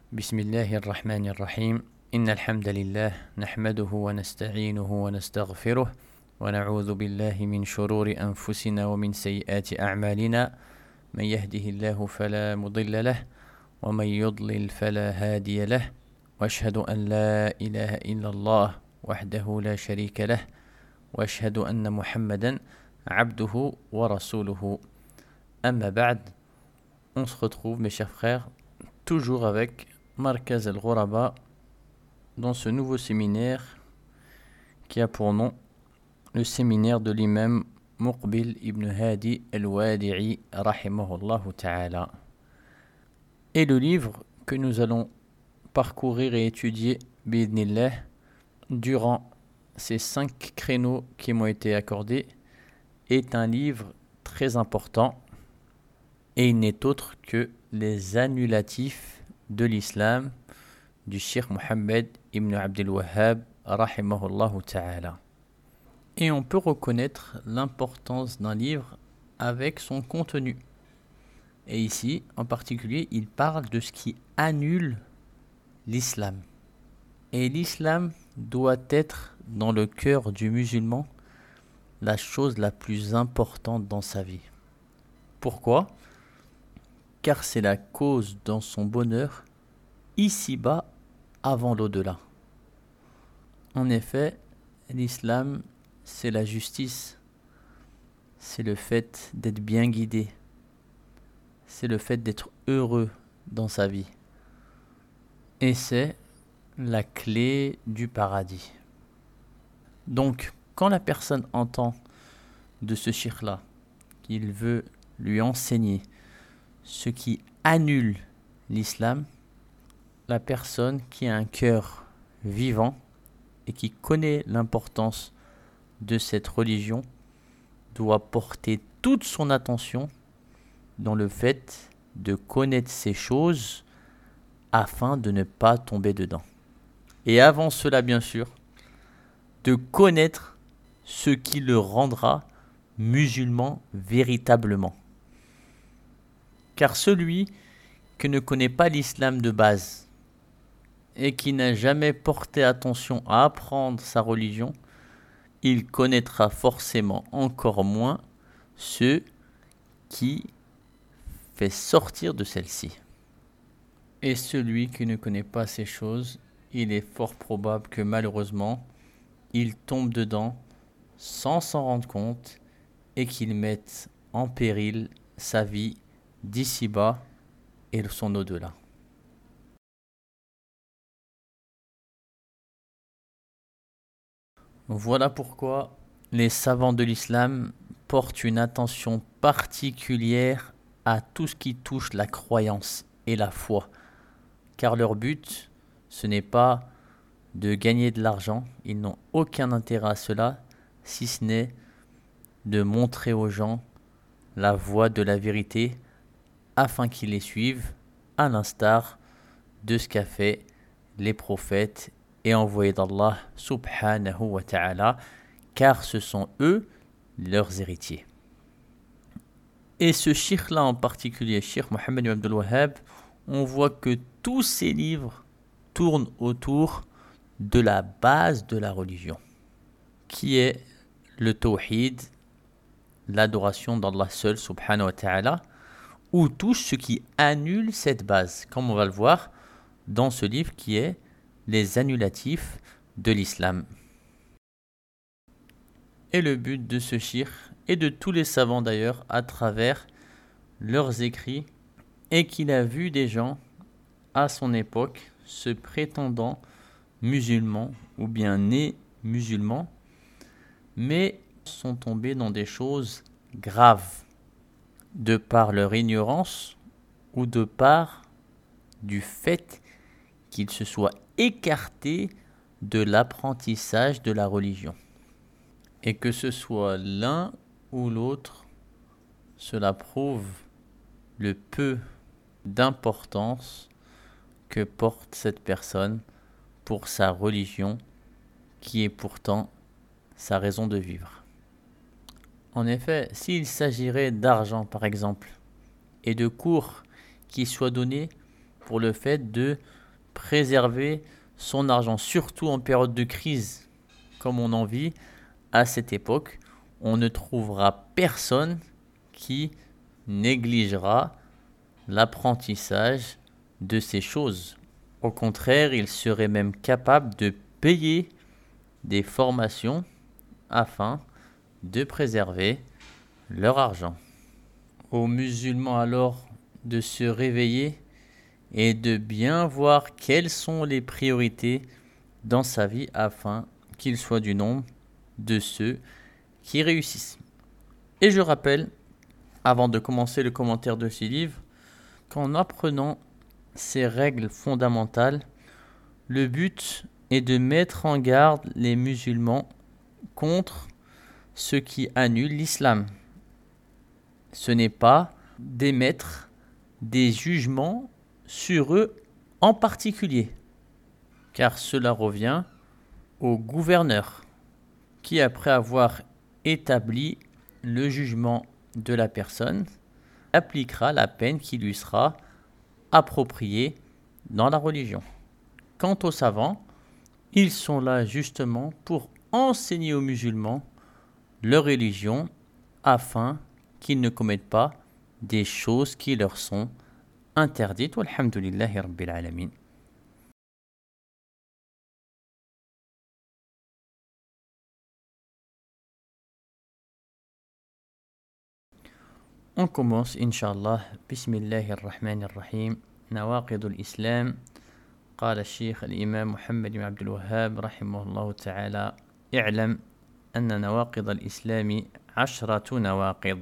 بسم الله الرحمن الرحيم إن الحمد لله نحمده ونستعينه ونستغفره ونعوذ بالله من شرور أنفسنا ومن سيئات أعمالنا من يهده الله فلا مضل له ومن يضلل فلا هادي له وأشهد أن لا إله إلا الله وحده لا شريك له وأشهد أن محمدا عبده ورسوله أما بعد. On se retrouve mes chers frères toujours avec Markaz al-Ghuraba dans ce nouveau séminaire qui a pour nom le séminaire de l'imam Muqbil ibn Hadi al-Wadi'i rahimahullahu ta'ala. Et le livre que nous allons parcourir et étudier bi'idnillah durant ces 5 créneaux qui m'ont été accordés est un livre très important et il n'est autre que les annulatifs de l'islam du Cheikh Mohammed ibn Abdel Wahhab rahimahullahu ta'ala. Et on peut reconnaître l'importance d'un livre avec son contenu. Et ici, en particulier, il parle de ce qui annule l'islam. Et l'islam doit être dans le cœur du musulman la chose la plus importante dans sa vie. Pourquoi ? Car c'est la cause dans son bonheur, ici-bas, avant l'au-delà. En effet, l'islam, c'est la justice, c'est le fait d'être bien guidé, c'est le fait d'être heureux dans sa vie. Et c'est la clé du paradis. Donc, quand la personne entend de ce cheikh-là qu'il veut lui enseigner ce qui annule l'islam, la personne qui a un cœur vivant et qui connaît l'importance de cette religion doit porter toute son attention dans le fait de connaître ces choses afin de ne pas tomber dedans. Et avant cela, bien sûr, de connaître ce qui le rendra musulman véritablement. Car celui qui ne connaît pas l'islam de base et qui n'a jamais porté attention à apprendre sa religion, il connaîtra forcément encore moins ce qui fait sortir de celle-ci. Et celui qui ne connaît pas ces choses, il est fort probable que malheureusement, il tombe dedans sans s'en rendre compte et qu'il mette en péril sa vie d'ici-bas et son au-delà. Voilà pourquoi les savants de l'islam portent une attention particulière à tout ce qui touche la croyance et la foi. Car leur but, ce n'est pas de gagner de l'argent, ils n'ont aucun intérêt à cela, si ce n'est de montrer aux gens la voie de la vérité afin qu'ils les suivent, à l'instar de ce qu'a fait les prophètes et envoyés d'Allah subhanahu wa ta'ala, car ce sont eux leurs héritiers. Et ce cheikh-là en particulier, Cheikh Mohammed ibn Abdel Wahhab, on voit que tous ses livres tournent autour de la base de la religion, qui est le tawhid, l'adoration d'Allah seul subhanahu wa ta'ala, ou touche ce qui annule cette base, comme on va le voir dans ce livre qui est les annulatifs de l'islam. Et le but de ce cheikh et de tous les savants d'ailleurs à travers leurs écrits est qu'il a vu des gens à son époque se prétendant musulmans ou bien nés musulmans, mais sont tombés dans des choses graves de par leur ignorance ou de par du fait qu'ils se soient écartés de l'apprentissage de la religion. Et que ce soit l'un ou l'autre, cela prouve le peu d'importance que porte cette personne pour sa religion, qui est pourtant sa raison de vivre. En effet, s'il s'agirait d'argent par exemple, et de cours qui soient donnés pour le fait de préserver son argent, surtout en période de crise, comme on en vit à cette époque. On ne trouvera personne qui négligera l'apprentissage de ces choses. Au contraire, ils seraient même capables de payer des formations afin de préserver leur argent. Aux musulmans alors de se réveiller et de bien voir quelles sont les priorités dans sa vie afin qu'il soit du nombre de ceux qui réussissent. Et je rappelle, avant de commencer le commentaire de ce livre, qu'en apprenant ces règles fondamentales, le but est de mettre en garde les musulmans contre ce qui annule l'islam. Ce n'est pas d'émettre des jugements sur eux en particulier, car cela revient au gouverneur qui, après avoir établi le jugement de la personne, appliquera la peine qui lui sera appropriée dans la religion. Quant aux savants, ils sont là justement pour enseigner aux musulmans leur religion afin qu'ils ne commettent pas des choses qui leur sont interdites. Walhamdulillahi Rabbil Alamin. On commence, Inch'Allah, Bismillahirrahmanirrahim, Nawaqid al-Islam. قال الشيخ الإمام محمد بن عبد الوهاب رحمه الله تعالى اعلم أن نواقض الإسلام 10 نواقض.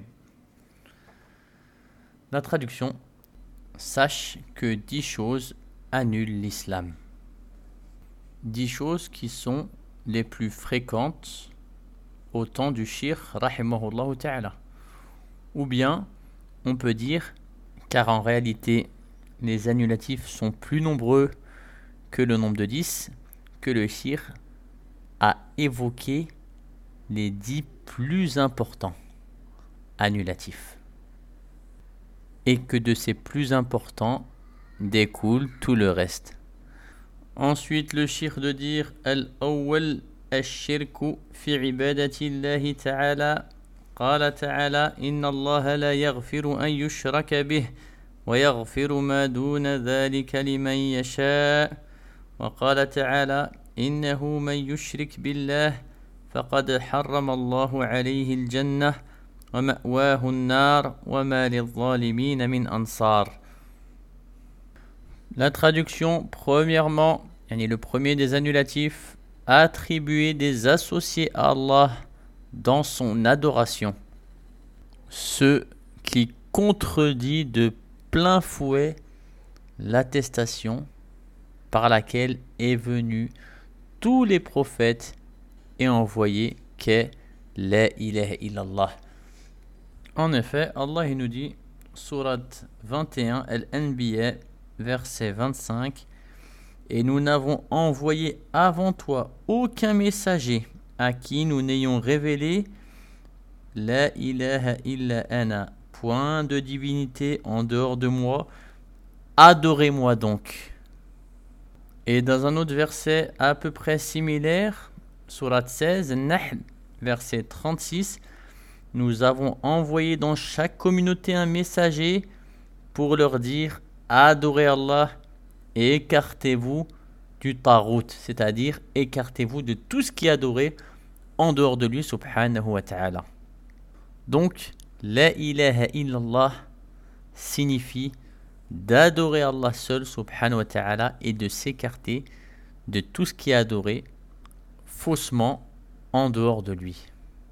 La traduction: sache que 10 choses annulent l'islam. 10 choses qui sont les plus fréquentes au temps du shirk rahimahullah ta'ala. Ou bien, on peut dire, car en réalité, les annulatifs sont plus nombreux que le nombre de 10, que le shirk a évoqué les 10 plus importants annulatifs. Et que de ces plus importants découle tout le reste. Ensuite, le shirk de dire al-awwal ash-shirku fi ibadati Allah ta'ala. قال تعالى إن الله لا يغفر أن يشرك به ويغفر ما دون ذلك لمن يشاء وقال تعالى إنه من يشرك بالله فقد حرم الله عليه الجنة ومأواه النار وما للظالمين من أنصار. La traduction, premièrement, le premier des annulatifs, attribuer des associés à Allah dans son adoration, ce qui contredit de plein fouet l'attestation par laquelle est venu tous les prophètes et envoyés qu'est la ilaha illallah. En effet, Allah nous dit, sourate 21, Al-Anbiya, verset 25, et nous n'avons envoyé avant toi aucun messager à qui nous n'ayons révélé la ilaha illa ana, point de divinité en dehors de moi, adorez-moi donc. Et dans un autre verset à peu près similaire, sourate 16, Nahl, verset 36, nous avons envoyé dans chaque communauté un messager pour leur dire adorez Allah et écartez-vous du tarout, c'est-à-dire écartez-vous de tout ce qui est adoré en dehors de lui, subhanahu wa ta'ala. Donc, la ilaha illallah signifie d'adorer Allah seul, subhanahu wa ta'ala, et de s'écarter de tout ce qui est adoré faussement en dehors de lui.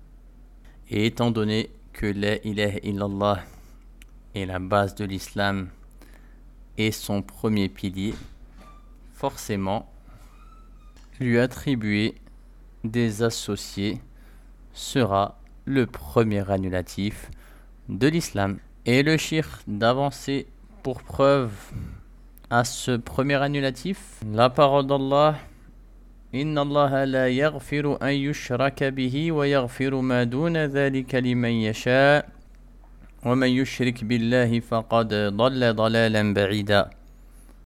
Et étant donné que la ilaha illallah est la base de l'islam et son premier pilier, forcément, lui attribuer des associés sera le premier annulatif de l'islam. Et le shirk d'avancer pour preuve à ce premier annulatif, la parole d'Allah: Inna Allah la yaghfiru an yushraka bihi wa yaghfiru ma duna dhalika liman yasha wa man yushrik billahi faqad dalla dalalan ba'ida.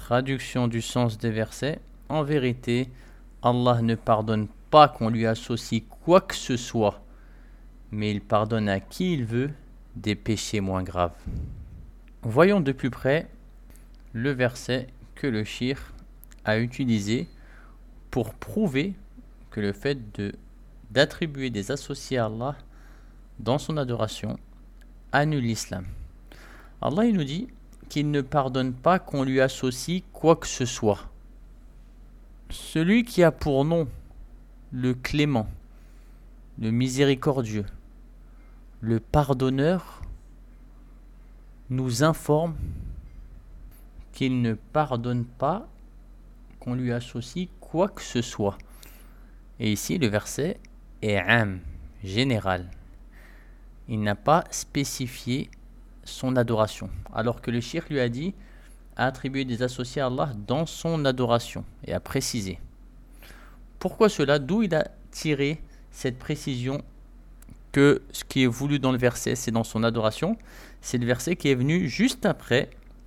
Traduction du sens des versets. En vérité, Allah ne pardonne pas qu'on lui associe quoi que ce soit, mais il pardonne à qui il veut des péchés moins graves. Voyons de plus près le verset que le cheikh a utilisé pour prouver que le fait d'attribuer des associés à Allah dans son adoration annule l'islam. Allah il nous dit qu'il ne pardonne pas qu'on lui associe quoi que ce soit. Celui qui a pour nom le clément, le miséricordieux, le pardonneur, nous informe qu'il ne pardonne pas qu'on lui associe quoi que ce soit. Et ici, le verset est général. Il n'a pas spécifié son adoration, alors que le cheikh lui a dit à attribuer des associés à Allah dans son adoration et à préciser. Pourquoi cela? D'où il a tiré cette précision que ce qui est voulu dans le verset, c'est dans son adoration? C'est le verset qui est venu juste après,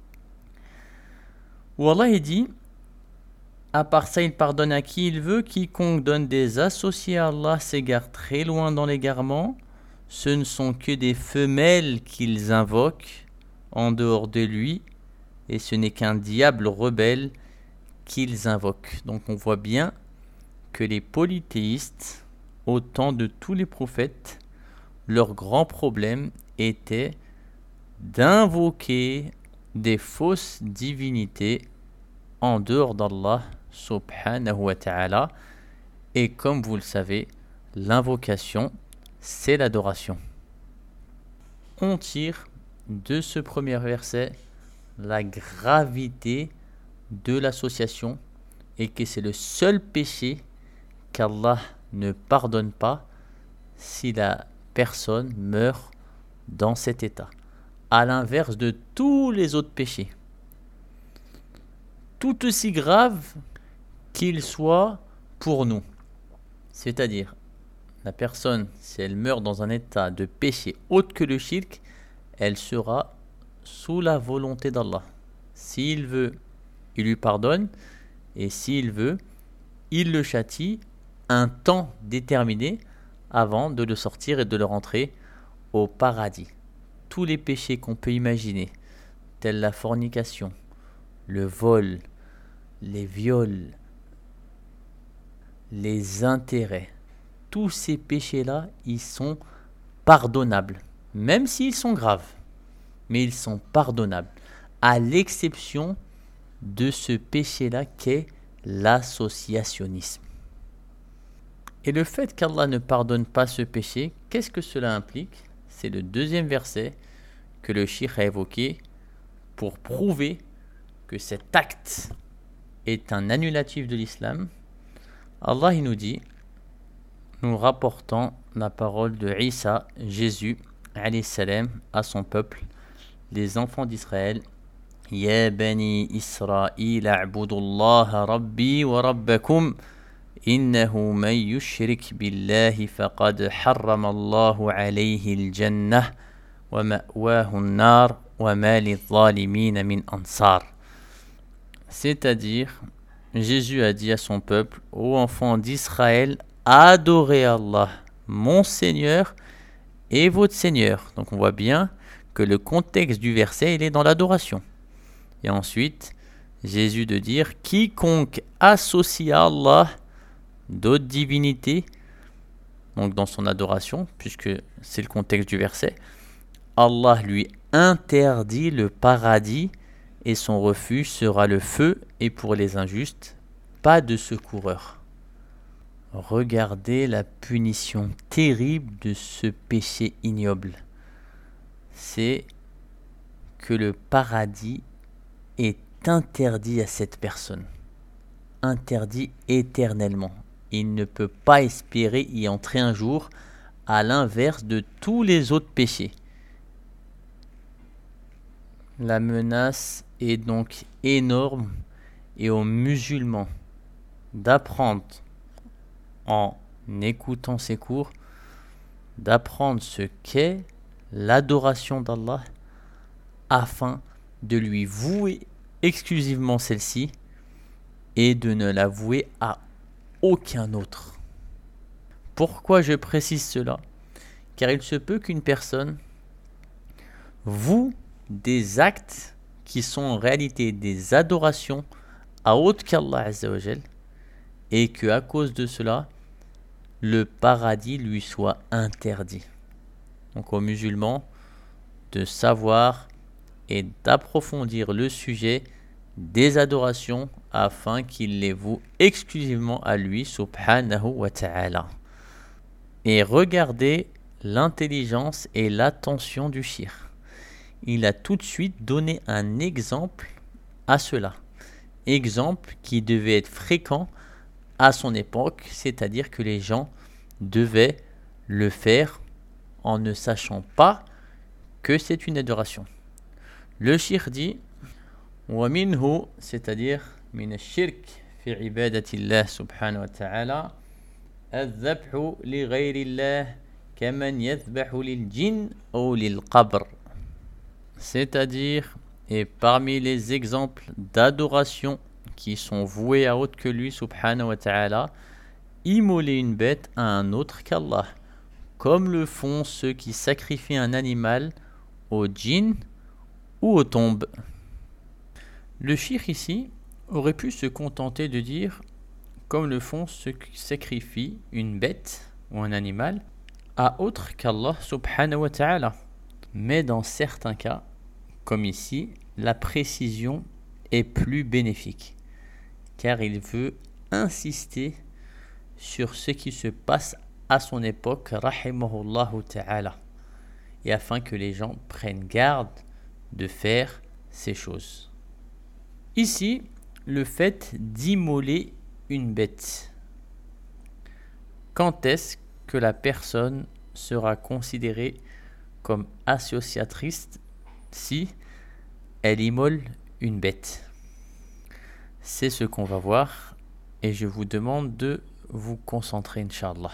où Allah dit, à part ça, il pardonne à qui il veut, quiconque donne des associés à Allah s'égare très loin dans l'égarement, ce ne sont que des femelles qu'ils invoquent en dehors de lui, et ce n'est qu'un diable rebelle qu'ils invoquent. Donc on voit bien que les polythéistes, au temps de tous les prophètes, leur grand problème était d'invoquer des fausses divinités en dehors d'Allah subhanahu wa ta'ala. Et comme vous le savez, l'invocation, c'est l'adoration. On tire de ce premier verset la gravité de l'association et que c'est le seul péché qu'Allah ne pardonne pas si la personne meurt dans cet état, à l'inverse de tous les autres péchés, tout aussi graves qu'ils soient pour nous. C'est-à-dire, la personne, si elle meurt dans un état de péché autre que le shirk, elle sera sous la volonté d'Allah. S'il veut, il lui pardonne, et s'il veut, il le châtie un temps déterminé avant de le sortir et de le rentrer au paradis. Tous les péchés qu'on peut imaginer, tels la fornication, le vol, les viols, les intérêts, tous ces péchés-là, ils sont pardonnables, même s'ils sont graves, mais ils sont pardonnables, à l'exception de ce péché-là qu'est l'associationnisme. Et le fait qu'Allah ne pardonne pas ce péché, qu'est-ce que cela implique? C'est le deuxième verset que le cheikh a évoqué pour prouver que cet acte est un annulatif de l'islam. Allah il nous dit, nous rapportant la parole de Isa, Jésus, alayhi salam, à son peuple, les enfants d'Israël, Ya bani Israël, a'budullaha rabbi wa rabbakum, innahu man yushrik billahi faqad harrama Allahu alayhi al-jannah wa ma'wahu an-nar wa ma lidh-dhalimin min ansar. C'est-à-dire, Jésus a dit à son peuple, ô enfants d'Israël, adorez Allah, mon Seigneur et votre Seigneur. Donc on voit bien que le contexte du verset, il est dans l'adoration. Et ensuite, Jésus de dire, quiconque associe à Allah d'autres divinités, donc dans son adoration, puisque c'est le contexte du verset, Allah lui interdit le paradis et son refuge sera le feu, et pour les injustes, pas de secoureur. Regardez la punition terrible de ce péché ignoble. C'est que le paradis est interdit à cette personne. Interdit éternellement. Il ne peut pas espérer y entrer un jour, à l'inverse de tous les autres péchés. La menace est donc énorme, et aux musulmans d'apprendre en écoutant ces cours, d'apprendre ce qu'est l'adoration d'Allah afin de lui vouer exclusivement celle-ci et de ne la vouer à aucun autre. Pourquoi je précise cela? Car il se peut qu'une personne voue des actes qui sont en réalité des adorations à autre qu'Allah Azza wa Jal, et que à cause de cela, le paradis lui soit interdit. Donc aux musulmans de savoir et d'approfondir le sujet des adorations afin qu'il les voue exclusivement à lui, subhanahu wa ta'ala. Et regardez l'intelligence et l'attention du shir. Il a tout de suite donné un exemple à cela. Exemple qui devait être fréquent à son époque, c'est-à-dire que les gens devaient le faire en ne sachant pas que c'est une adoration. Le shir dit وَمِنْهُ, c'est-à-dire من الشرك في عبادة الله سبحانه وتعالى الذبح لغير الله كمن يذبح للجن أو للقبر. C'est-à-dire, et parmi les exemples d'adoration qui sont voués à autre que lui, subhanahu wa ta'ala, immoler une bête à un autre qu'Allah, comme le font ceux qui sacrifient un animal aux djinns ou aux tombes. Le shir ici aurait pu se contenter de dire comme le font ceux qui sacrifient une bête ou un animal à autre qu'Allah subhanahu wa ta'ala. Mais dans certains cas, comme ici, la précision est plus bénéfique, car il veut insister sur ce qui se passe à son époque, rahimahullahu ta'ala, et afin que les gens prennent garde de faire ces choses. Ici, le fait d'immoler une bête. Quand est-ce que la personne sera considérée comme associatrice si elle immole une bête? C'est ce qu'on va voir et je vous demande de vous concentrer, Inch'Allah.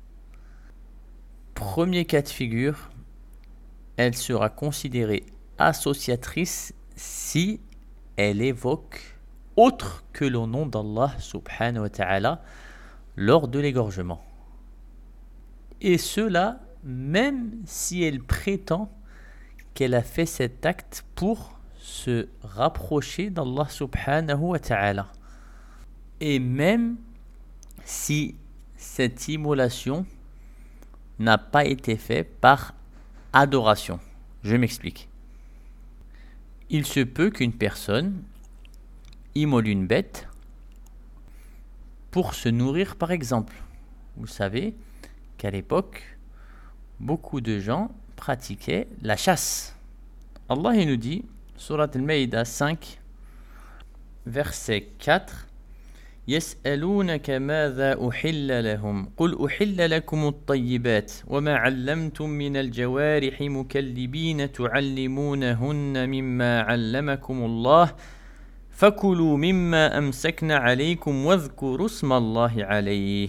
Premier cas de figure, elle sera considérée associatrice si elle évoque autre que le nom d'Allah subhanahu wa ta'ala lors de l'égorgement. Et cela même si elle prétend qu'elle a fait cet acte pour se rapprocher d'Allah subhanahu wa ta'ala. Et même si cette immolation n'a pas été faite par adoration. Je m'explique. Il se peut qu'une personne immole une bête pour se nourrir par exemple. Vous savez qu'à l'époque, beaucoup de gens pratiquaient la chasse. Allah il nous dit, Surat Al-Maïda 5, verset 4, يسألونك ماذا أحل لهم قل أحل لكم الطيبات وما علمتم من الجوارح مكلبين تعلمونهن مما علمكم الله فكلوا مما أمسكن عليكم واذكروا اسم الله عليه.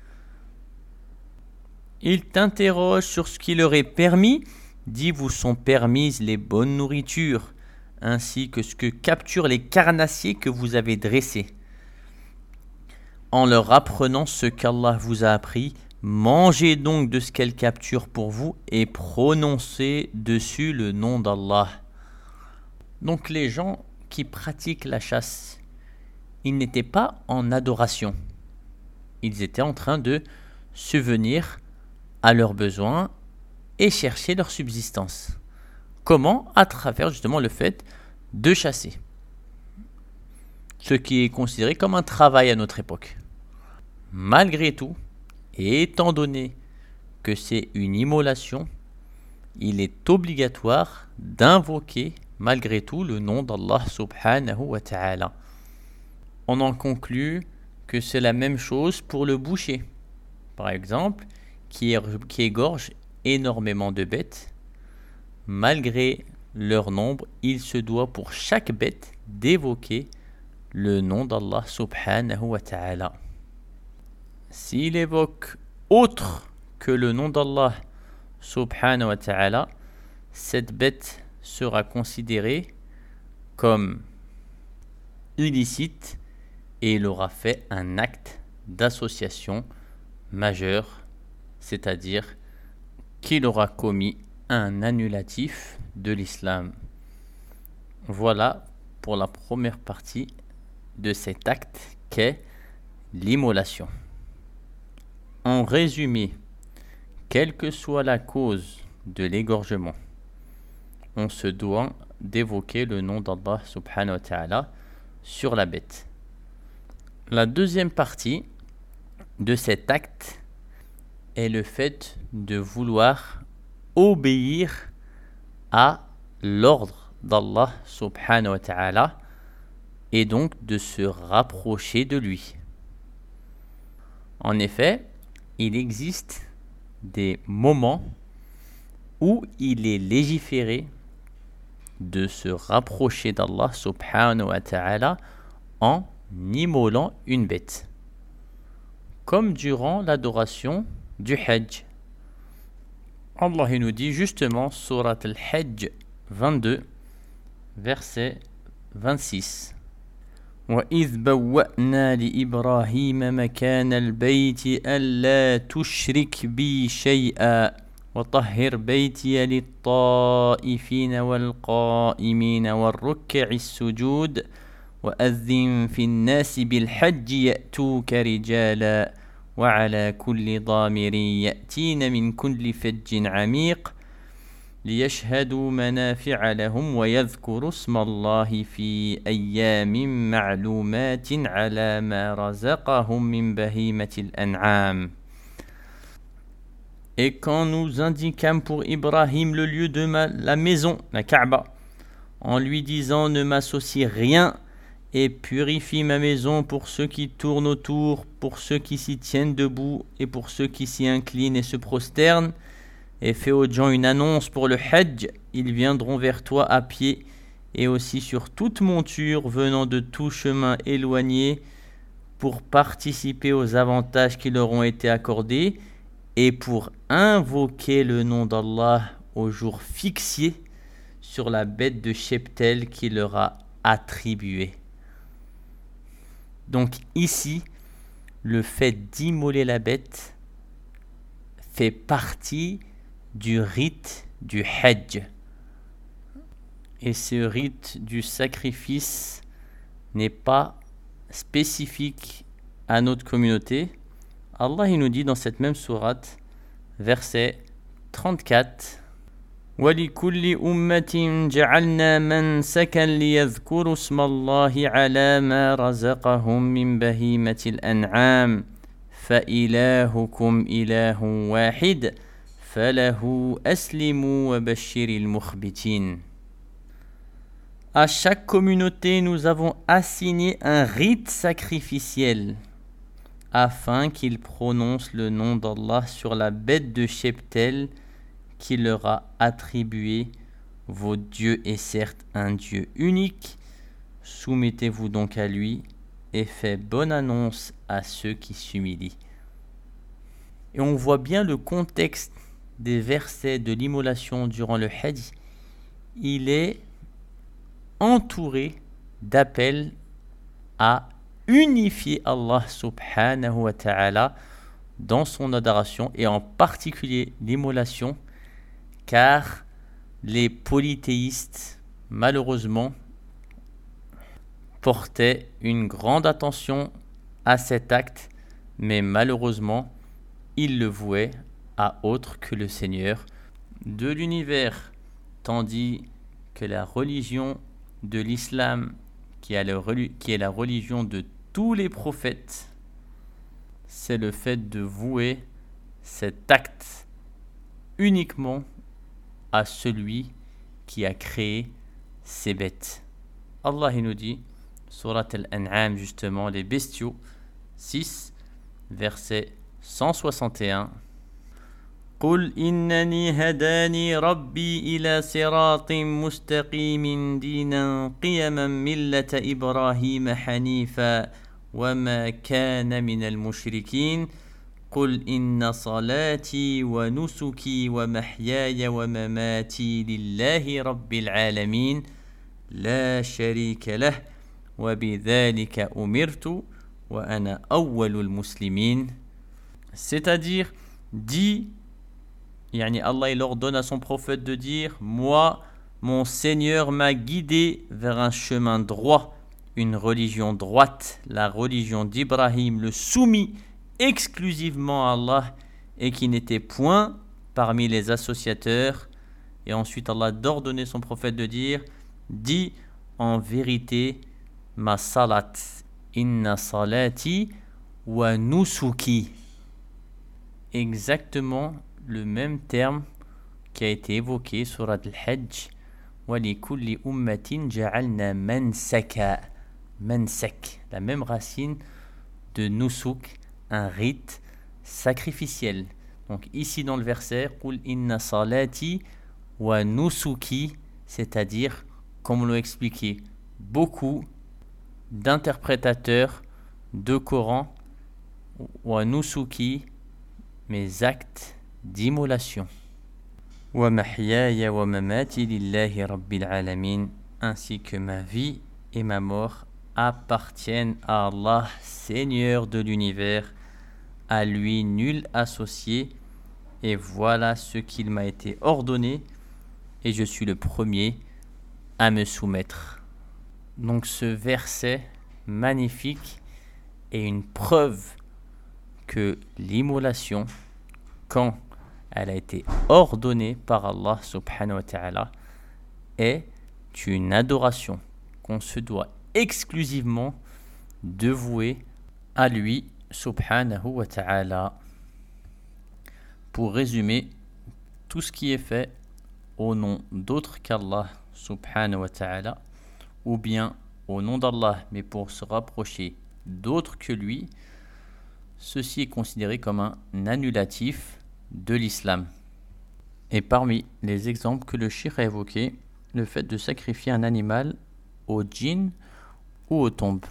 Ils t'interrogent sur ce qui leur est permis, dis vous sont permises les bonnes nourritures, ainsi que ce que capturent les carnassiers que vous avez dressés. En leur apprenant ce qu'Allah vous a appris, mangez donc de ce qu'elles capturent pour vous et prononcez dessus le nom d'Allah. Donc les gens qui pratiquent la chasse, ils n'étaient pas en adoration. Ils étaient en train de subvenir à leurs besoins et chercher leur subsistance. Comment? À travers justement le fait de chasser. Ce qui est considéré comme un travail à notre époque. Malgré tout, et étant donné que c'est une immolation, il est obligatoire d'invoquer malgré tout le nom d'Allah subhanahu wa ta'ala. On en conclut que c'est la même chose pour le boucher, par exemple, qui égorge énormément de bêtes. Malgré leur nombre, il se doit pour chaque bête d'évoquer le nom d'Allah subhanahu wa ta'ala. S'il évoque autre que le nom d'Allah subhanahu wa ta'ala, cette bête sera considérée comme illicite et il aura fait un acte d'association majeur, c'est-à-dire qu'il aura commis un annulatif de l'islam. Voilà pour la première partie de cet acte qu'est l'immolation. En résumé, quelle que soit la cause de l'égorgement, on se doit d'évoquer le nom d'Allah subhanahu wa ta'ala sur la bête. La deuxième partie de cet acte est le fait de vouloir obéir à l'ordre d'Allah subhanahu wa ta'ala et donc de se rapprocher de lui. En effet, il existe des moments où il est légiféré de se rapprocher d'Allah subhanahu wa ta'ala en immolant une bête. Comme durant l'adoration du Hajj. Allah nous dit justement, Surat al-Hajj 22, verset 26. وَإِذْ بَوَّأْنَا لِإِبْرَاهِيمَ مَكَانَ الْبَيْتِ أَلَّا تُشْرِكْ بِي شَيْئًا وَطَهِّرْ بَيْتِيَ لِلطَّائِفِينَ وَالْقَائِمِينَ وَالرُّكَّعِ السُّجُودِ وَأَذِّنْ فِي النَّاسِ بِالْحَجِّ يَأْتُوكَ رِجَالًا وَعَلَى كُلِّ ضَامِرٍ يَأْتِينَ مِنْ كُلِّ فَجٍّ عَمِيقٍ ليشهدوا منافع لهم ويذكروا اسم الله في أيام معلومات على ما رزقهم من بهيمة الأنعام. Et quand nous indiquâmes pour Ibrahim le lieu de la maison, la Kaaba, en lui disant ne m'associe rien et purifie ma maison pour ceux qui tournent autour, pour ceux qui s'y tiennent debout et pour ceux qui s'y inclinent et se prosternent, et fais aux gens une annonce pour le Hajj, ils viendront vers toi à pied et aussi sur toute monture venant de tout chemin éloigné pour participer aux avantages qui leur ont été accordés et pour invoquer le nom d'Allah au jour fixé sur la bête de cheptel qu'il leur a attribuée. Donc ici, le fait d'immoler la bête fait partie du rite du Hajj. Et ce rite du sacrifice n'est pas spécifique à notre communauté. Allah il nous dit dans cette même sourate, verset 34, وَلِكُلِّ أُمَّةٍ جَعَلْنَا مَنْسَكًا لِيَذْكُرُوا اسْمَ اللَّهِ عَلَى مَا رَزَقَهُم مِّن بَهِيمَةِ الْأَنْعَامِ فَإِلَٰهُكُمْ إِلَٰهٌ وَاحِدٌ فَلَهُ أَسْلِمُوا وَبَشِّرِ الْمُخْبِتِينَ. À chaque communauté, nous avons assigné un rite sacrificiel afin qu'ils prononcent le nom d'Allah sur la bête de cheptel qu'il leur a attribué. Votre Dieu est certes un Dieu unique. Soumettez-vous donc à lui et faites bonne annonce à ceux qui s'humilient. Et on voit bien le contexte des versets de l'immolation durant le Hajj. Il est entouré d'appels à unifier Allah subhanahu wa ta'ala dans son adoration et en particulier l'immolation, car les polythéistes malheureusement portaient une grande attention à cet acte, mais malheureusement ils le vouaient à autre que le Seigneur de l'univers, tandis que la religion de l'islam, qui est la religion de tous les prophètes, c'est le fait de vouer cet acte uniquement à celui qui a créé ces bêtes. Allah il nous dit, Surat al-An'am justement, les bestiaux, 6, verset 161, قل إنني هداني ربي إلى صراط مستقيم دينا قيما ملة إبراهيم حنيفا وما كان من المشركين قل إن صلاتي ونسكي ومحياي ومماتي لله رب العالمين لا شريك له وبذلك أمرت وأنا أول المسلمين. C'est-à-dire, dit, yani Allah il ordonne à son prophète de dire, moi, mon Seigneur m'a guidé vers un chemin droit, une religion droite, la religion d'Ibrahim, le soumis exclusivement à Allah et qui n'était point parmi les associateurs. Et ensuite Allah d'ordonner son prophète de dire, dis en vérité ma salat, inna salati wa nusuki. Exactement le même terme qui a été évoqué sur Al-Hajj. Wa li kulli ummatin ja'alna mansaka. Mansak, la même racine de nusuk, un rite sacrificiel. Donc ici dans le verset, Qul inna salati wa nusuki, c'est-à-dire, comme on l'a expliqué, beaucoup d'interprétateurs de Coran, wa nusuki, mes actes d'immolation. Wa mahyaya wa mamati lillahi rabbil alamin, ainsi que ma vie et ma mort appartiennent à Allah, Seigneur de l'univers, à lui nul associé, et voilà ce qu'il m'a été ordonné, et je suis le premier à me soumettre. Donc ce verset magnifique est une preuve que l'immolation, quand elle a été ordonnée par Allah subhanahu wa ta'ala, est une adoration qu'on se doit exclusivement dévouer à lui subhanahu wa ta'ala. Pour résumer, tout ce qui est fait au nom d'autre qu'Allah subhanahu wa ta'ala, ou bien au nom d'Allah mais pour se rapprocher d'autres que lui, ceci est considéré comme un annulatif de l'islam. Et parmi les exemples que le cheikh a évoqués, le fait de sacrifier un animal aux djinns ou aux tombes.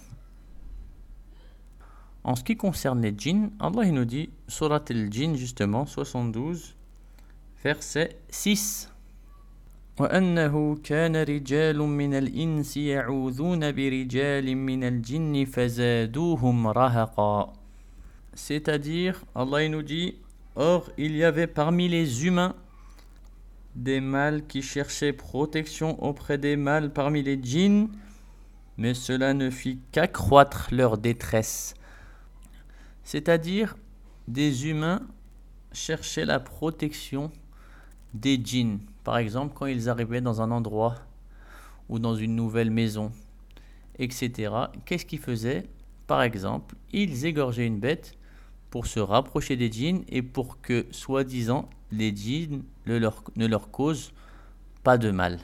En ce qui concerne les djinns, Allah il nous dit, Surat al-Jinn justement, 72, verset 6. وَأَنَّهُ كَانَ رِجَالٌ مِّنَ الْإِنسِ يَعُوذُونَ بِرِجَالٍ مِّنَ الْجِنِّ فَزَادُوهُمْ رَهَقًا. C'est-à-dire, Allah il nous dit, or il y avait parmi les humains des mâles qui cherchaient protection auprès des mâles parmi les djinns, mais cela ne fit qu'accroître leur détresse. C'est-à-dire, des humains cherchaient la protection des djinns. Par exemple, quand ils arrivaient dans un endroit ou dans une nouvelle maison, etc. Qu'est-ce qu'ils faisaient? Par exemple, ils égorgeaient une bête pour se rapprocher des djinns et pour que, soi-disant, les djinns ne leur causent pas de mal.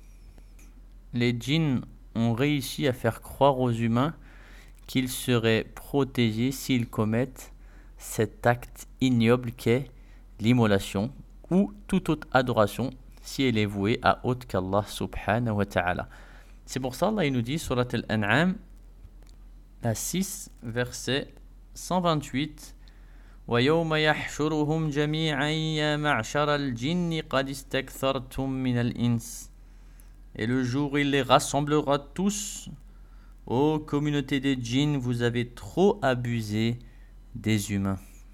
Les djinns ont réussi à faire croire aux humains qu'ils seraient protégés s'ils commettent cet acte ignoble qu'est l'immolation ou toute autre adoration si elle est vouée à autre qu'Allah subhanahu wa ta'ala. C'est pour ça Allah il nous dit surat al-An'am, la 6, verset 128, وَيَوْمَ يَحْشُرُهُمْ جَمِيعًا يَا مَعْشَرَ الْجِنِّ قَدِ اسْتَكْثَرْتُمْ مِنَ الْإِنسِ. Et le jour où il les rassemblera tous, ô communauté des djinns, vous avez trop abusé des humains.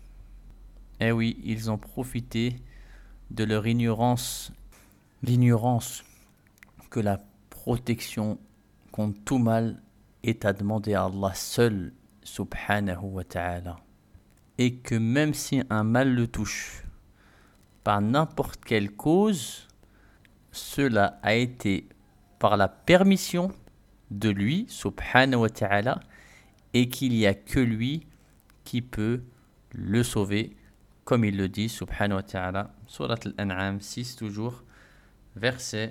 Eh oui, ils ont profité de leur ignorance, l'ignorance que la protection contre tout mal est à demander à Allah seul, subhanahu wa ta'ala. Et que même si un mal le touche, par n'importe quelle cause, cela a été par la permission de lui, subhanahu wa ta'ala, et qu'il n'y a que lui qui peut le sauver, comme il le dit, subhanahu wa ta'ala, surat al-An'am 6 toujours, verset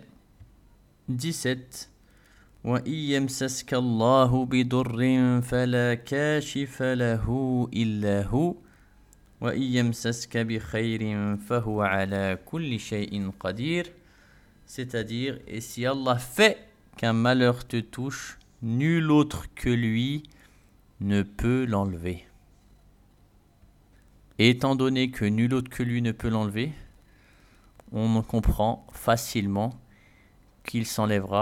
17. وَإِن يَمْسَسْكَ اللَّهُ بِضُرٍّ فَلَا كَاشِفَ لَهُ إِلَّا هُوَ وَإِن يَمْسَسْكَ بِخَيْرٍ فَهُوَ عَلَى كُلِّ شَيْءٍ قَدِيرٌ. C'est-à-dire, et si Allah fait qu'un malheur te touche, nul autre que lui ne peut l'enlever. Et étant donné que nul autre que lui ne peut l'enlever, on comprend facilement qu'il s'enlèvera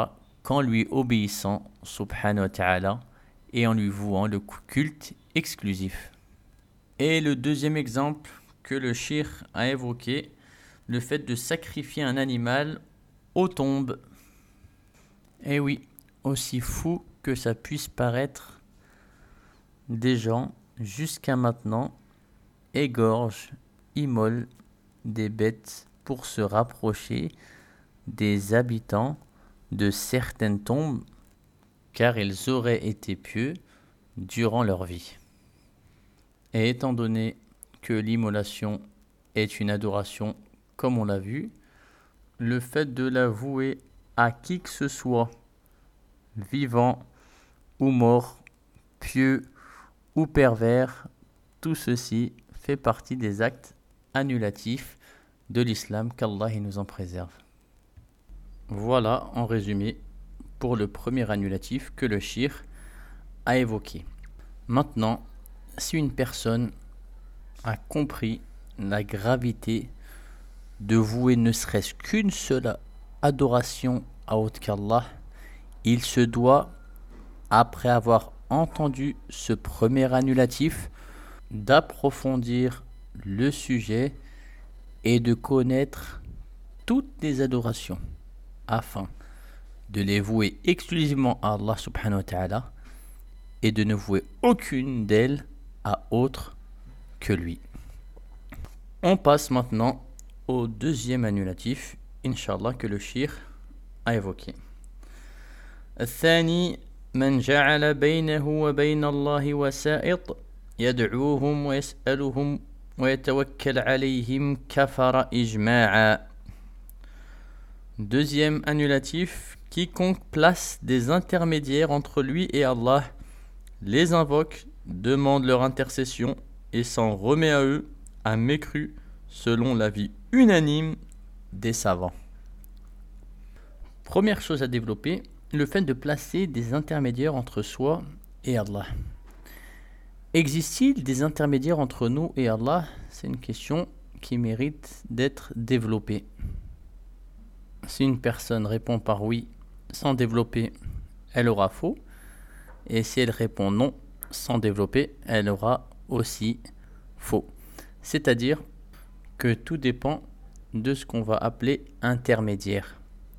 qu'en lui obéissant, subhanahu wa ta'ala, et en lui vouant le culte exclusif. Et le deuxième exemple que le cheikh a évoqué, le fait de sacrifier un animal aux tombes. Et oui, aussi fou que ça puisse paraître, des gens, jusqu'à maintenant, égorgent, immolent des bêtes pour se rapprocher des habitants de certaines tombes, car ils auraient été pieux durant leur vie. Et étant donné que l'immolation est une adoration, comme on l'a vu, le fait de la vouer à qui que ce soit, vivant ou mort, pieux ou pervers, tout ceci fait partie des actes annulatifs de l'islam, qu'Allah nous en préserve. Voilà en résumé pour le premier annulatif que le cheikh a évoqué. Maintenant, si une personne a compris la gravité de vouer ne serait-ce qu'une seule adoration à autre qu'Allah, il se doit, après avoir entendu ce premier annulatif, d'approfondir le sujet et de connaître toutes les adorations afin de les vouer exclusivement à Allah subhanahu wa ta'ala et de ne vouer aucune d'elles à autre que lui. On passe maintenant au deuxième annulatif, Inch'Allah, que le cheikh a évoqué. الثاني من جعل بينه وبين الله وسائط يدعوهم ويسألهم ويتوكل عليهم كفر إجماعا. Deuxième annulatif, quiconque place des intermédiaires entre lui et Allah, les invoque, demande leur intercession et s'en remet à eux, a mécru selon l'avis unanime des savants. Première chose à développer, le fait de placer des intermédiaires entre soi et Allah. Existe-t-il des intermédiaires entre nous et Allah ? C'est une question qui mérite d'être développée. Si une personne répond par oui sans développer, elle aura faux. Et si elle répond non sans développer, elle aura aussi faux. C'est-à-dire que tout dépend de ce qu'on va appeler intermédiaire.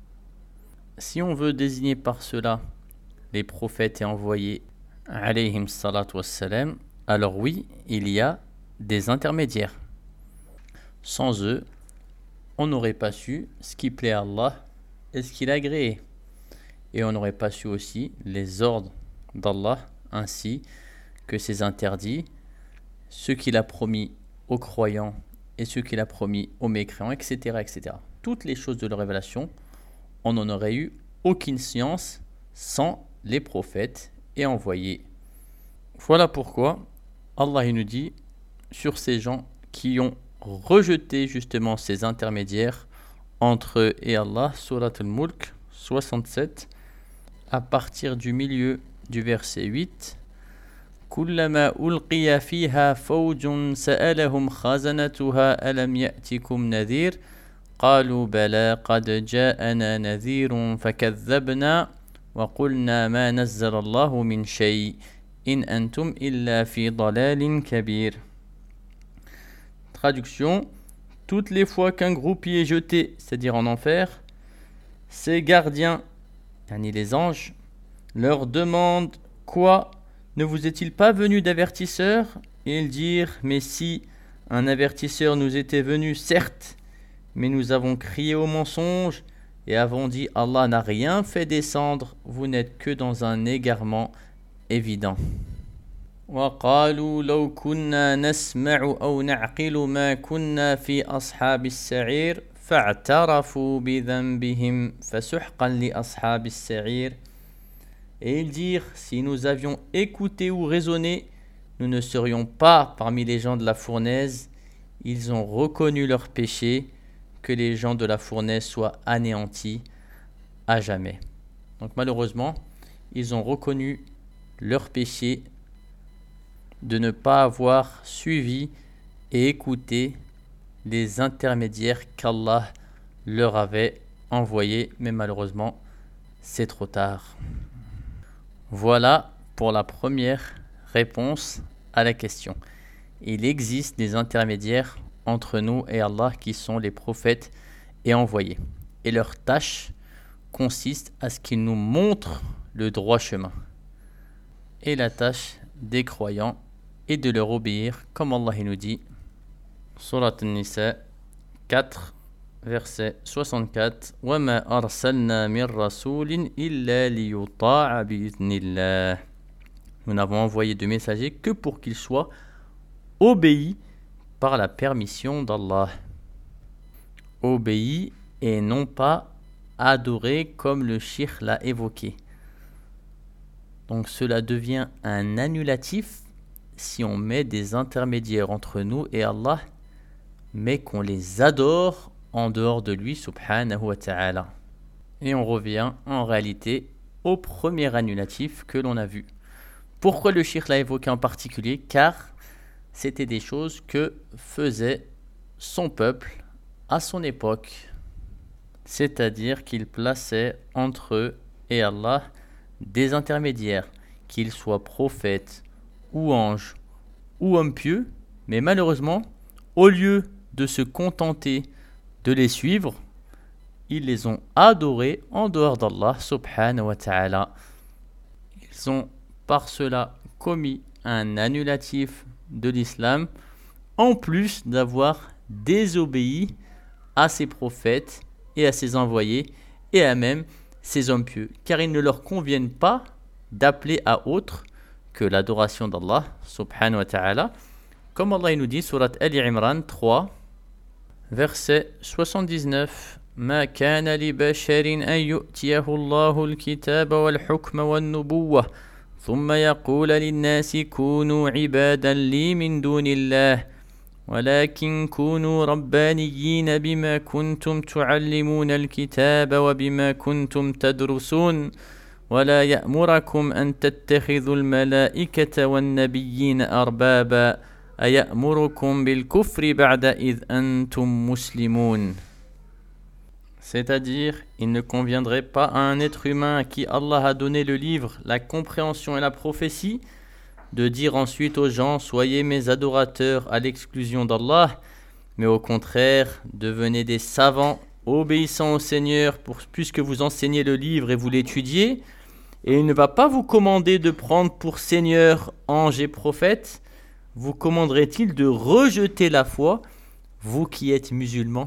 Si on veut désigner par cela les prophètes et envoyés, alayhim salatu wassalam, alors oui, il y a des intermédiaires. Sans eux, on n'aurait pas su ce qui plaît à Allah et ce qu'il a agréé. Et on n'aurait pas su aussi les ordres d'Allah ainsi que ses interdits, ce qu'il a promis aux croyants et ce qu'il a promis aux mécréants, etc., etc. Toutes les choses de la révélation, on n'en aurait eu aucune science sans les prophètes et envoyés. Voilà pourquoi Allah nous dit sur ces gens qui ont rejeté justement ces intermédiaires entre eux et Allah, Surat al-Mulk 67, à partir du milieu du verset 8. كلما ألقي فيها فوج سألهم خزنتها ألم يأتكم نذير قالوا بلى قد جاءنا نذير فكذبنا وقلنا ما نزل الله من شيء إن أنتم إلا في ضلال كبير. Traduction: toutes les fois qu'un groupe y est jeté, c'est-à-dire en enfer, ses gardiens, les anges, leur demandent: quoi, ne vous est-il pas venu d'avertisseur? Et ils dirent: mais si, un avertisseur nous était venu, certes, mais nous avons crié au mensonge et avons dit: Allah n'a rien fait descendre, vous n'êtes que dans un égarement évident. وقالوا لو كنا نسمع أو نعقل ما كنا في أصحاب السعير فاعترفوا بذنبهم فسحقا لأصحاب السعير. Et ils dirent: si nous avions écouté ou raisonné, nous ne serions pas parmi les gens de la fournaise. Ils ont reconnu leur péché, que les gens de la fournaise soient anéantis à jamais. Donc malheureusement, ils ont reconnu leur péché de ne pas avoir suivi et écouté les intermédiaires qu'Allah leur avait envoyés, mais malheureusement, c'est trop tard. Voilà pour la première réponse à la question. Il existe des intermédiaires entre nous et Allah qui sont les prophètes et envoyés. Et leur tâche consiste à ce qu'ils nous montrent le droit chemin. Et la tâche des croyants est de leur obéir, comme Allah nous dit, Surat An-Nisa 4, verset 64, وَمَا أَرْسَلْنَا مِنْ رَسُولٍ إِلَّا لِيُطَاعَ بِإِذْنِ اللَّهِ. Nous n'avons envoyé de messagers que pour qu'ils soient obéis par la permission d'Allah. Obéis et non pas adorés comme le shirk l'a évoqué. Donc cela devient un annulatif si on met des intermédiaires entre nous et Allah, mais qu'on les adore en dehors de lui, subhanahu wa ta'ala. Et on revient en réalité au premier annulatif que l'on a vu. Pourquoi le shirk l'a évoqué en particulier? Car c'était des choses que faisait son peuple à son époque. C'est-à-dire qu'il plaçait entre eux et Allah des intermédiaires, qu'ils soient prophètes ou anges ou hommes pieux, mais malheureusement, au lieu de se contenter de les suivre, ils les ont adorés en dehors d'Allah subhanahu wa ta'ala. Ils ont par cela commis un annulatif de l'islam, en plus d'avoir désobéi à ses prophètes et à ses envoyés et à même ses hommes pieux, car il ne leur convient pas d'appeler à autre que l'adoration d'Allah subhanahu wa ta'ala, comme Allah nous dit surat Ali Imran 3, verset 79, ما كان لبشر أن يؤتيه الله الكتاب والحكم والنبوة ثم يقول للناس كونوا عبادا لي من دون الله ولكن كونوا ربانيين بما كنتم تعلمون الكتاب وبما كنتم تدرسون ولا يأمركم أن تتخذوا الملائكة والنبيين أربابا أيأمركم بالكفر بعد إذ أنتم مسلمون. C'est-à-dire, il ne conviendrait pas à un être humain à qui Allah a donné le livre, la compréhension et la prophétie, de dire ensuite aux gens « Soyez mes adorateurs à l'exclusion d'Allah », mais au contraire, devenez des savants obéissant au Seigneur puisque vous enseignez le livre et vous l'étudiez, et il ne va pas vous commander de prendre pour Seigneur, ange et prophète. Vous commanderait-il de rejeter la foi, vous qui êtes musulmans?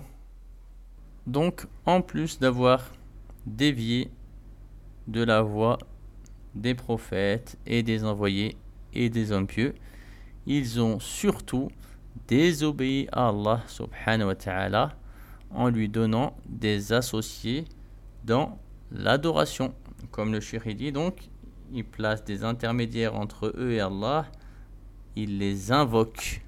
Donc, en plus d'avoir dévié de la voie des prophètes et des envoyés et des hommes pieux, ils ont surtout désobéi à Allah subhanahu wa ta'ala en lui donnant des associés dans l'adoration. Comme le shirk dit, donc, ils placent des intermédiaires entre eux et Allah, ils les invoquent.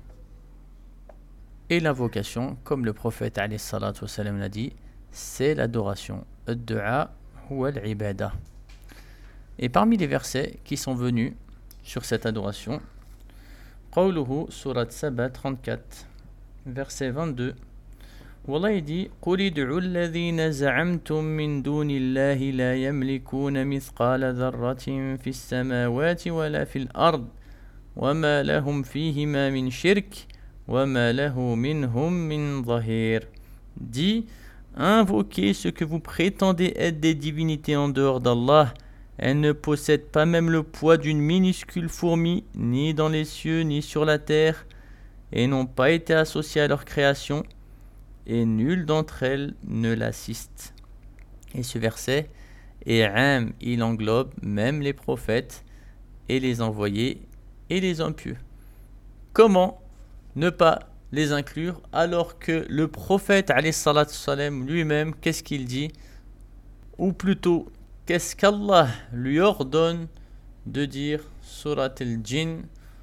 Et l'invocation, comme le prophète alayhi salatu wassalam l'a dit, c'est l'adoration. Ad-du'a huwa al-ibada. Et parmi les versets qui sont venus sur cette adoration, Qawluhu, surat Saba 34, verset 22, Wallah il dit قُلِ ادْعُوا الَّذِينَ زَعَمْتُم مِّن دُونِ اللَّهِ لَا يَمْلِكُونَ مِثْقَالَ ذَرَّةٍ فِي السَّمَاوَاتِ وَلَا فِي الْأَرْضِ وَمَا لَهُمْ فِيهِمَا مِنْ شِرْكٍ وَمَا لَهُ مِنْهُمْ مِنْ ظَهِيرٍ. Dit, invoquez ce que vous prétendez être des divinités en dehors d'Allah. Elles ne possèdent pas même le poids d'une minuscule fourmi, ni dans les cieux, ni sur la terre, et n'ont pas été associées à leur création, et nul d'entre elles ne l'assiste. Et ce verset est am, il englobe même les prophètes, et les envoyés, et les hommes pieux. Comment ne pas les inclure alors que le prophète alayhi salatu wassalam lui-même, qu'est-ce qu'il dit? Ou plutôt, qu'est-ce qu'Allah lui ordonne de dire? Surat al-Jinn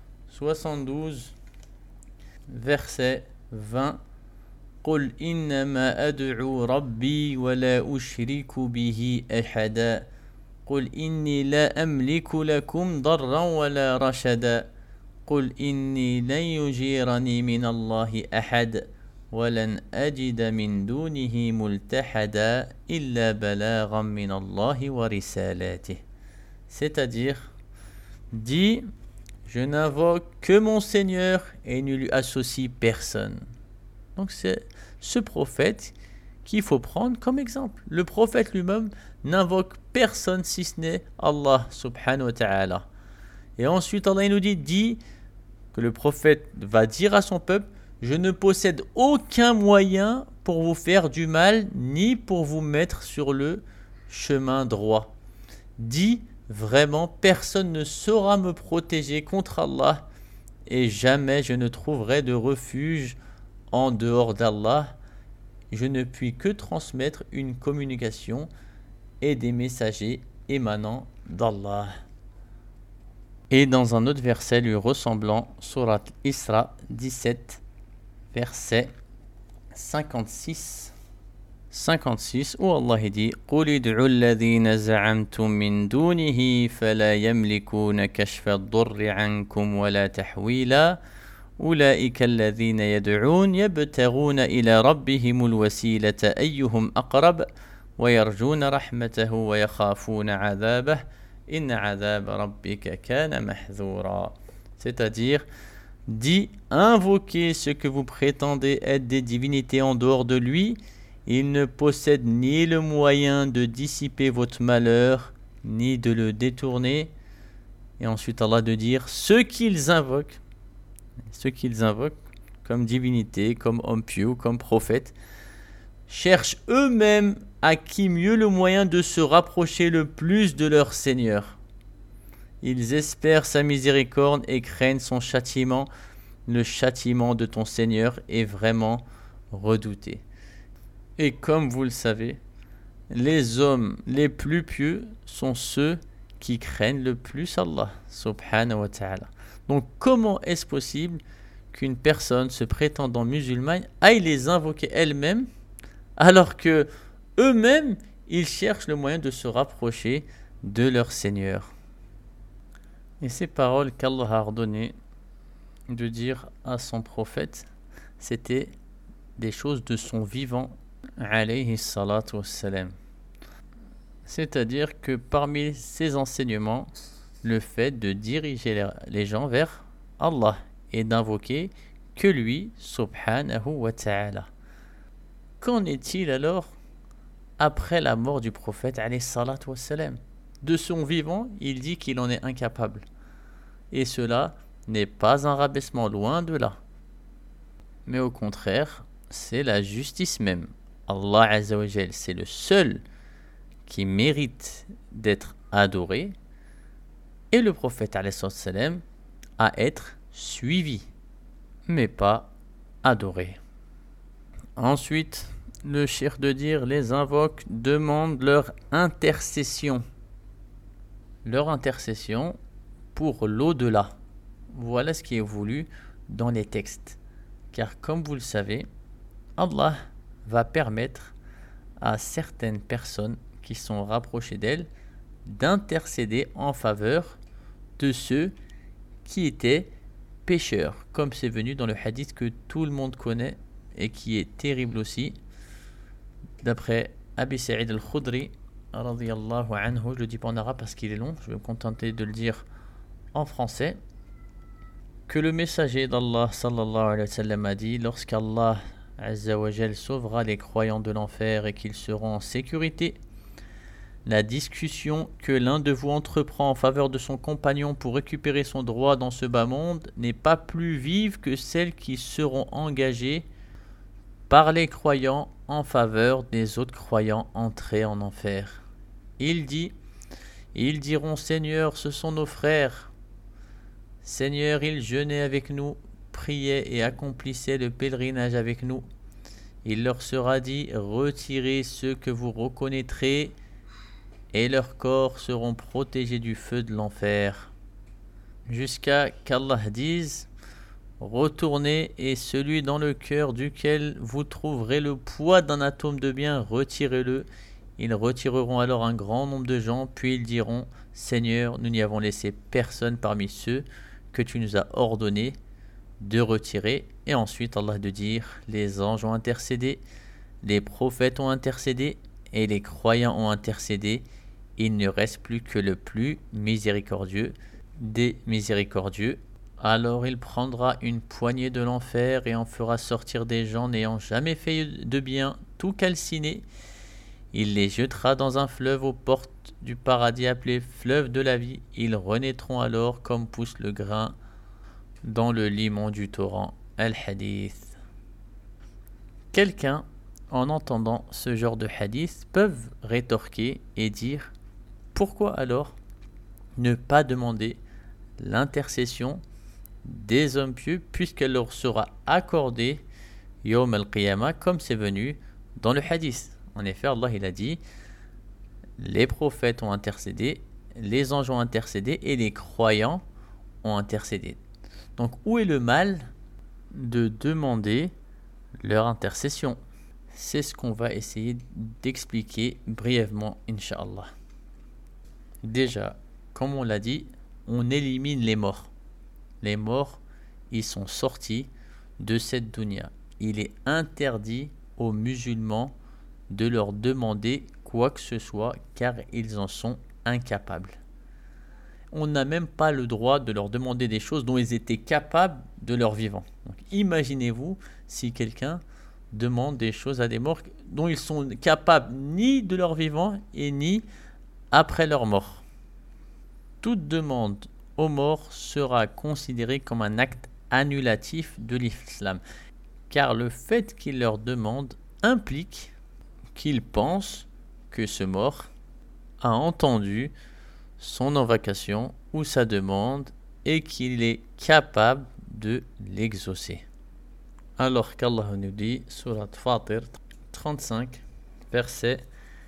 72, verset 20. قل إنما أدعو ربي ولا أشرك به أحدا قل إني لا أملك لكم ضرا ولا رشدا قل إني لن يجيرني من الله أحد وَلَنْ أَجِدَ مِنْ دُونِهِ مُلْتَحَدًا إِلَّا بَلَاغًا مِنَ اللَّهِ وَرِسَالَاتِهِ. C'est-à-dire, dit, je n'invoque que mon Seigneur et ne lui associe personne. Donc c'est ce prophète qu'il faut prendre comme exemple. Le prophète lui-même n'invoque personne si ce n'est Allah subhanahu wa ta'ala. Et ensuite Allah nous dit que le prophète va dire à son peuple, je ne possède aucun moyen pour vous faire du mal ni pour vous mettre sur le chemin droit. Dit vraiment, personne ne saura me protéger contre Allah et jamais je ne trouverai de refuge en dehors d'Allah. Je ne puis que transmettre une communication et des messagers émanant d'Allah. Et dans un autre verset lui ressemblant, Surat Isra 17, verset 56, où Allah dit قُلِ ادْعُوا الَّذِينَ زَعَمْتُم مِّن دُونِهِ فَلَا يَمْلِكُونَ كَشْفَ الضُّرِّ عَنكُمْ وَلَا تَحْوِيلًا أولئك الذين يدعون يبتغون إلى ربهم الوسيلة أيهم أقرب ويرجون رحمته ويخافون عذابه إن عذاب ربك كان محذورا. C'est-à-dire, dit, invoquez ce que vous prétendez être des divinités en dehors de lui. Il ne possède ni le moyen de dissiper votre malheur, ni de le détourner. Et ensuite Allah de dire, ceux qu'ils invoquent comme divinité, comme homme pieux, comme prophète, cherchent eux-mêmes à qui mieux le moyen de se rapprocher le plus de leur Seigneur. Ils espèrent sa miséricorde et craignent son châtiment. Le châtiment de ton Seigneur est vraiment redouté. Et comme vous le savez, les hommes les plus pieux sont ceux qui craignent le plus Allah, subhanahu wa ta'ala. Donc comment est-ce possible qu'une personne se prétendant musulmane aille les invoquer elle-même alors que eux-mêmes ils cherchent le moyen de se rapprocher de leur Seigneur? Et ces paroles qu'Allah a ordonné de dire à son prophète, c'était des choses de son vivant, alayhi salatu wassalam. C'est-à-dire que parmi ses enseignements, le fait de diriger les gens vers Allah et d'invoquer que lui, subhanahu wa ta'ala. Qu'en est-il alors après la mort du prophète, alayhi salatu wassalam? De son vivant, il dit qu'il en est incapable. Et cela n'est pas un rabaissement, loin de là. Mais au contraire, c'est la justice même. Allah Azza wa Jal, c'est le seul qui mérite d'être adoré, et le prophète alayhi salam à être suivi, mais pas adoré. Ensuite, le cheikh de dire, les invoques demandent leur intercession pour l'au-delà. Voilà ce qui est voulu dans les textes. Car comme vous le savez, Allah va permettre à certaines personnes qui sont rapprochées d'elle d'intercéder en faveur de ceux qui étaient pécheurs, comme c'est venu dans le hadith que tout le monde connaît et qui est terrible aussi, d'après Abi Sa'id al-Khudri radiyallahu anhu. Je le dis pas en arabe parce qu'il est long, je vais me contenter de le dire en français, que le messager d'Allah sallallahu alayhi wa sallam a dit, lorsqu'Allah Azza wa Jal sauvera les croyants de l'enfer et qu'ils seront en sécurité, la discussion que l'un de vous entreprend en faveur de son compagnon pour récupérer son droit dans ce bas monde n'est pas plus vive que celles qui seront engagées par les croyants en faveur des autres croyants entrés en enfer. Il dit, ils diront, Seigneur, ce sont nos frères. Seigneur, ils jeûnaient avec nous, priaient et accomplissaient le pèlerinage avec nous. Il leur sera dit, retirez ceux que vous reconnaîtrez, et leurs corps seront protégés du feu de l'enfer. Jusqu'à qu'Allah dise, retournez, et celui dans le cœur duquel vous trouverez le poids d'un atome de bien, retirez-le. Ils retireront alors un grand nombre de gens, puis ils diront, Seigneur, nous n'y avons laissé personne parmi ceux que tu nous as ordonnés de retirer, et ensuite Allah de dire les anges ont intercédé, les prophètes ont intercédé et les croyants ont intercédé. Il ne reste plus que le plus miséricordieux des miséricordieux. Alors il prendra une poignée de l'enfer et en fera sortir des gens n'ayant jamais fait de bien, tout calcinés. Il les jettera dans un fleuve aux portes du paradis appelé fleuve de la vie. Ils renaîtront alors comme pousse le grain dans le limon du torrent. Al-Hadith. Quelqu'un, en entendant ce genre de hadith, peuvent rétorquer et dire « Pourquoi alors ne pas demander l'intercession des hommes pieux puisqu'elle leur sera accordée Yawm al-Qiyamah comme c'est venu dans le hadith ?» En effet, Allah il a dit les prophètes ont intercédé, les anges ont intercédé et les croyants ont intercédé. Donc où est le mal de demander leur intercession? C'est ce qu'on va essayer d'expliquer brièvement, Inch'Allah. Déjà, comme on l'a dit, on élimine les morts. Les morts, ils sont sortis de cette dunya. Il est interdit aux musulmans de leur demander quoi que ce soit car ils en sont incapables. On n'a même pas le droit de leur demander des choses dont ils étaient capables de leur vivant. Donc, imaginez-vous si quelqu'un demande des choses à des morts dont ils sont capables ni de leur vivant et ni après leur mort. Toute demande aux morts sera considérée comme un acte annulatif de l'islam, car le fait qu'il leur demande implique qu'il pense que ce mort a entendu son invocation ou sa demande et qu'il est capable de l'exaucer. Alors qu'Allah nous dit, Surat Fatir 35, verset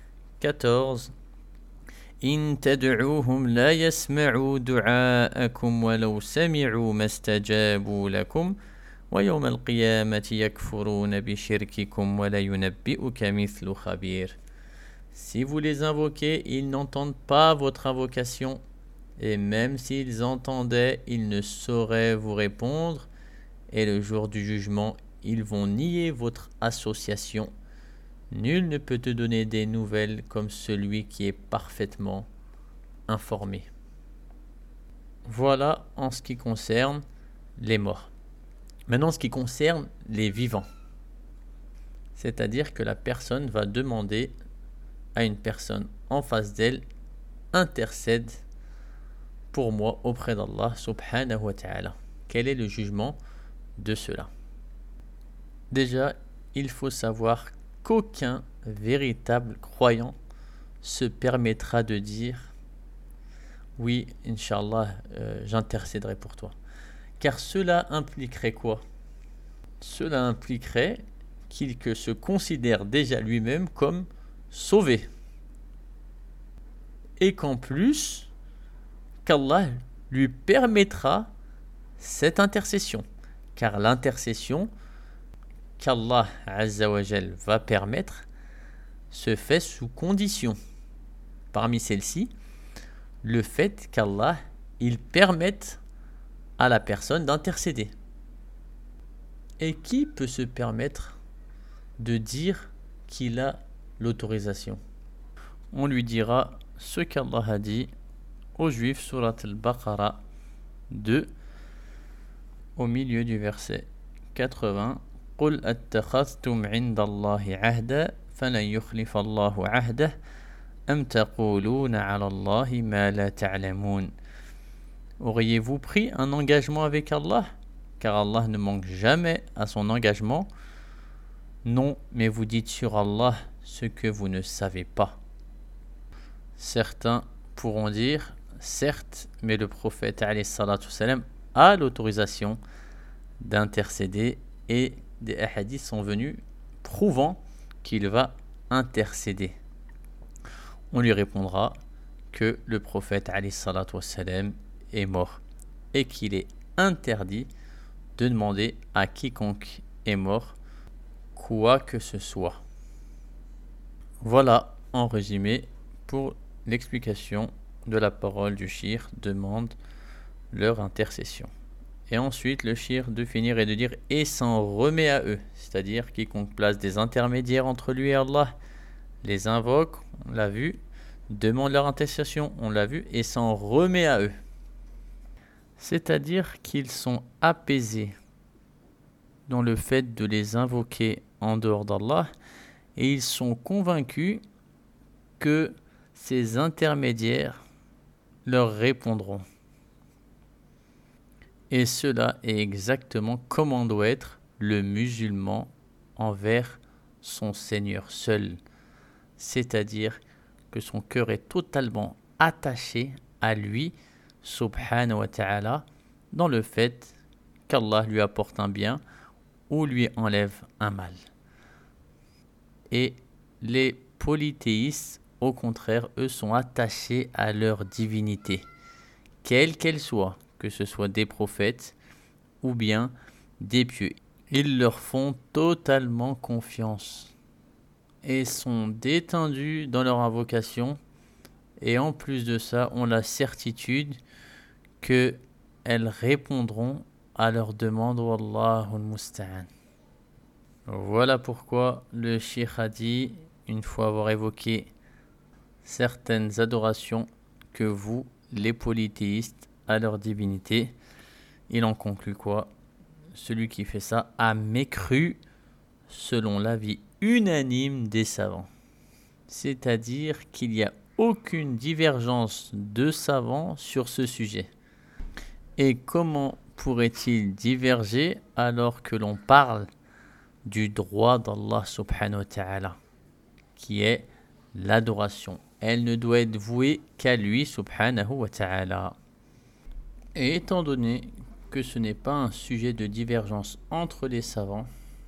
14, إن تدعوهم لا يسمعوا دعاءكم ولو سمعوا ما استجابوا لكم ويوم القيامة يكفرون بشرككم ولا ينبئك مثل خبير. Si vous les invoquez, ils n'entendent pas votre invocation, et même s'ils entendaient, ils ne sauraient vous répondre, et le jour du jugement, ils vont nier votre association. Nul ne peut te donner des nouvelles comme celui qui est parfaitement informé. Voilà en ce qui concerne les morts. Maintenant, en ce qui concerne les vivants. C'est-à-dire que la personne va demander à une personne en face d'elle, intercède pour moi auprès d'Allah subhanahu wa ta'ala. Quel est le jugement de cela? Déjà, il faut savoir qu'aucun véritable croyant se permettra de dire oui, Inch'Allah, j'intercéderai pour toi. Car cela impliquerait quoi? Cela impliquerait qu'il se considère déjà lui-même comme sauvé. Et qu'en plus, qu'Allah lui permettra cette intercession. Car l'intercession qu'Allah Azza wa Jal va permettre se fait sous condition. Parmi celles-ci, le fait qu'Allah il permette à la personne d'intercéder. Et qui peut se permettre de dire qu'il a l'autorisation? On lui dira ce qu'Allah a dit aux Juifs, surat al-Baqarah 2, au milieu du verset 80. قُلْ أَتَّخَذْتُمْ عِنْدَ اللَّهِ عَهْدًا فَلَنْ يُخْلِفَ اللَّهُ عَهْدَهُ أَمْ تَقُولُونَ عَلَى اللَّهِ مَا لَا تَعْلَمُونَ. Auriez-vous pris un engagement avec Allah? Car Allah ne manque jamais à son engagement. Non, mais vous dites sur Allah ce que vous ne savez pas. Certains pourront dire, certes, mais le prophète alayhi salatu salam a l'autorisation d'intercéder et des hadiths sont venus prouvant qu'il va intercéder. On lui répondra que le prophète alayhi salatu salam est mort et qu'il est interdit de demander à quiconque est mort quoi que ce soit. Voilà en résumé pour l'explication de la parole du shir demande leur intercession. Et ensuite, le shir de finir et de dire « et s'en remet à eux », c'est-à-dire quiconque place des intermédiaires entre lui et Allah, les invoque, on l'a vu, demande leur attestation, on l'a vu, et s'en remet à eux. C'est-à-dire qu'ils sont apaisés dans le fait de les invoquer en dehors d'Allah, et ils sont convaincus que ces intermédiaires leur répondront. Et cela est exactement comment doit être le musulman envers son Seigneur seul. C'est-à-dire que son cœur est totalement attaché à lui, subhanahu wa ta'ala, dans le fait qu'Allah lui apporte un bien ou lui enlève un mal. Et les polythéistes, au contraire, eux sont attachés à leur divinité, quelle qu'elle soit, que ce soit des prophètes ou bien des pieux. Ils leur font totalement confiance et sont détendus dans leur invocation, et en plus de ça, ont la certitude qu'elles répondront à leurs demandes. Wallahu musta'an. Voilà pourquoi le cheikh a dit, une fois avoir évoqué certaines adorations que vous, les polythéistes, à leur divinité, il en conclut quoi? Celui qui fait ça a mécru selon l'avis unanime des savants. C'est-à-dire qu'il n'y a aucune divergence de savants sur ce sujet. Et comment pourrait-il diverger alors que l'on parle du droit d'Allah subhanahu wa ta'ala, qui est l'adoration? Elle ne doit être vouée qu'à lui subhanahu wa ta'ala. Et étant donné que ce n'est pas un sujet de divergence entre les savants,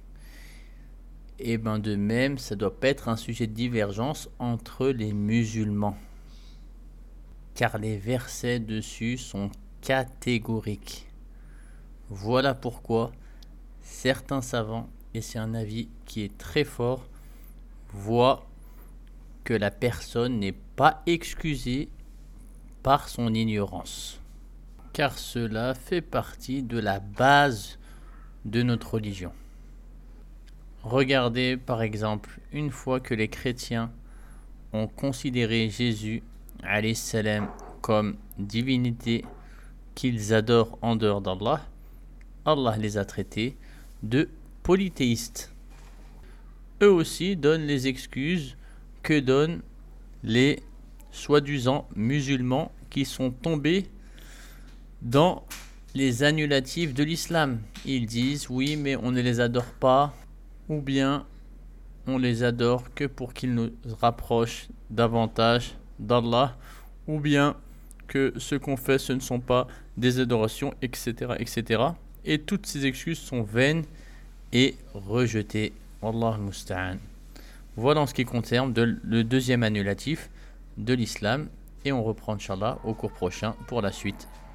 et bien de même, ça ne doit pas être un sujet de divergence entre les musulmans, car les versets dessus sont catégoriques. Voilà pourquoi certains savants, et c'est un avis qui est très fort, voient que la personne n'est pas excusée par son ignorance, car cela fait partie de la base de notre religion. Regardez par exemple, une fois que les chrétiens ont considéré Jésus alayhi salam comme divinité qu'ils adorent en dehors d'Allah, Allah les a traités de polythéistes. Eux aussi donnent les excuses que donnent les soi-disant musulmans qui sont tombés dans les annulatifs de l'islam. Ils disent oui, mais on ne les adore pas, ou bien on les adore que pour qu'ils nous rapprochent davantage d'Allah, ou bien que ce qu'on fait ce ne sont pas des adorations, etc., etc. Et toutes ces excuses sont vaines et rejetées. Wallah musta'an. Voilà en ce qui concerne le deuxième annulatif de l'islam, et on reprend Inch'Allah au cours prochain pour la suite.